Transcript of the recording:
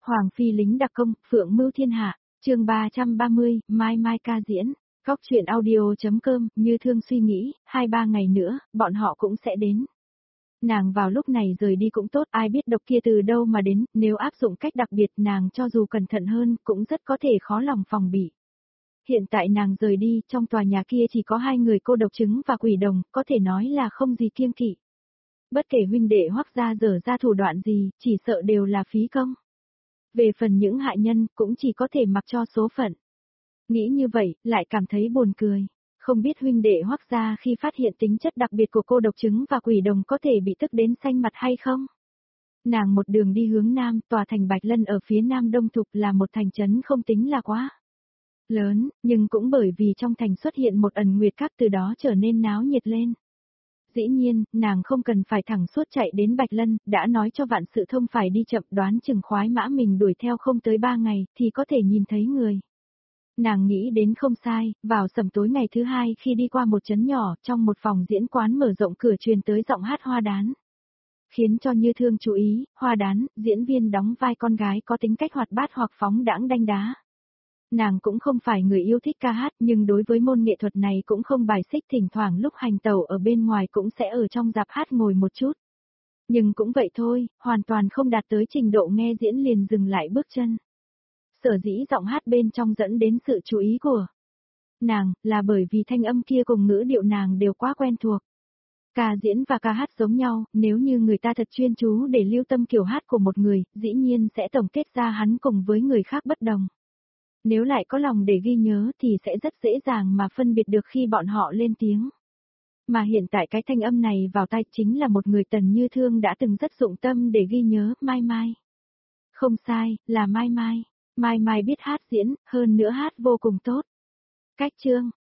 Hoàng phi lính đặc công, phượng mưu thiên hạ, chương 330, mai mai ca diễn. Góc truyện audio.com, Như Thương suy nghĩ, 2-3 ngày nữa, bọn họ cũng sẽ đến. Nàng vào lúc này rời đi cũng tốt, ai biết độc kia từ đâu mà đến, nếu áp dụng cách đặc biệt nàng cho dù cẩn thận hơn, cũng rất có thể khó lòng phòng bị. Hiện tại nàng rời đi, trong tòa nhà kia chỉ có 2 người cô độc trứng và quỷ đồng, có thể nói là không gì kiêng kỵ. Bất kể huynh đệ Hoắc gia dở ra thủ đoạn gì, chỉ sợ đều là phí công. Về phần những hại nhân, cũng chỉ có thể mặc cho số phận. Nghĩ như vậy, lại cảm thấy buồn cười. Không biết huynh đệ Hoắc gia khi phát hiện tính chất đặc biệt của cô độc trứng và quỷ đồng có thể bị tức đến xanh mặt hay không? Nàng một đường đi hướng nam, tòa thành Bạch Lân ở phía nam đông thục là một thành trấn không tính là quá lớn, nhưng cũng bởi vì trong thành xuất hiện một ẩn nguyệt các từ đó trở nên náo nhiệt lên. Dĩ nhiên, nàng không cần phải thẳng suốt chạy đến Bạch Lân, đã nói cho Vạn Sự Thông phải đi chậm, đoán chừng khoái mã mình đuổi theo không tới 3 ngày, thì có thể nhìn thấy người. Nàng nghĩ đến không sai, vào sẩm tối ngày thứ 2 khi đi qua một trấn nhỏ, trong một phòng diễn quán mở rộng cửa truyền tới giọng hát Hoa Đán. Khiến cho Như Thương chú ý, Hoa Đán, diễn viên đóng vai con gái có tính cách hoạt bát hoặc phóng đãng đanh đá. Nàng cũng không phải người yêu thích ca hát, nhưng đối với môn nghệ thuật này cũng không bài xích, thỉnh thoảng lúc hành tẩu ở bên ngoài cũng sẽ ở trong rạp hát ngồi một chút. Nhưng cũng vậy thôi, hoàn toàn không đạt tới trình độ nghe diễn liền dừng lại bước chân. Sở dĩ giọng hát bên trong dẫn đến sự chú ý của nàng, là bởi vì thanh âm kia cùng ngữ điệu nàng đều quá quen thuộc. Ca diễn và ca hát giống nhau, nếu như người ta thật chuyên chú để lưu tâm kiểu hát của một người, dĩ nhiên sẽ tổng kết ra hắn cùng với người khác bất đồng. Nếu lại có lòng để ghi nhớ thì sẽ rất dễ dàng mà phân biệt được khi bọn họ lên tiếng. Mà hiện tại cái thanh âm này vào tai chính là một người Tần Như Thương đã từng rất dụng tâm để ghi nhớ, Mai Mai. Không sai, là Mai Mai. Mai Mai biết hát diễn, hơn nữa hát vô cùng tốt. Cách chương,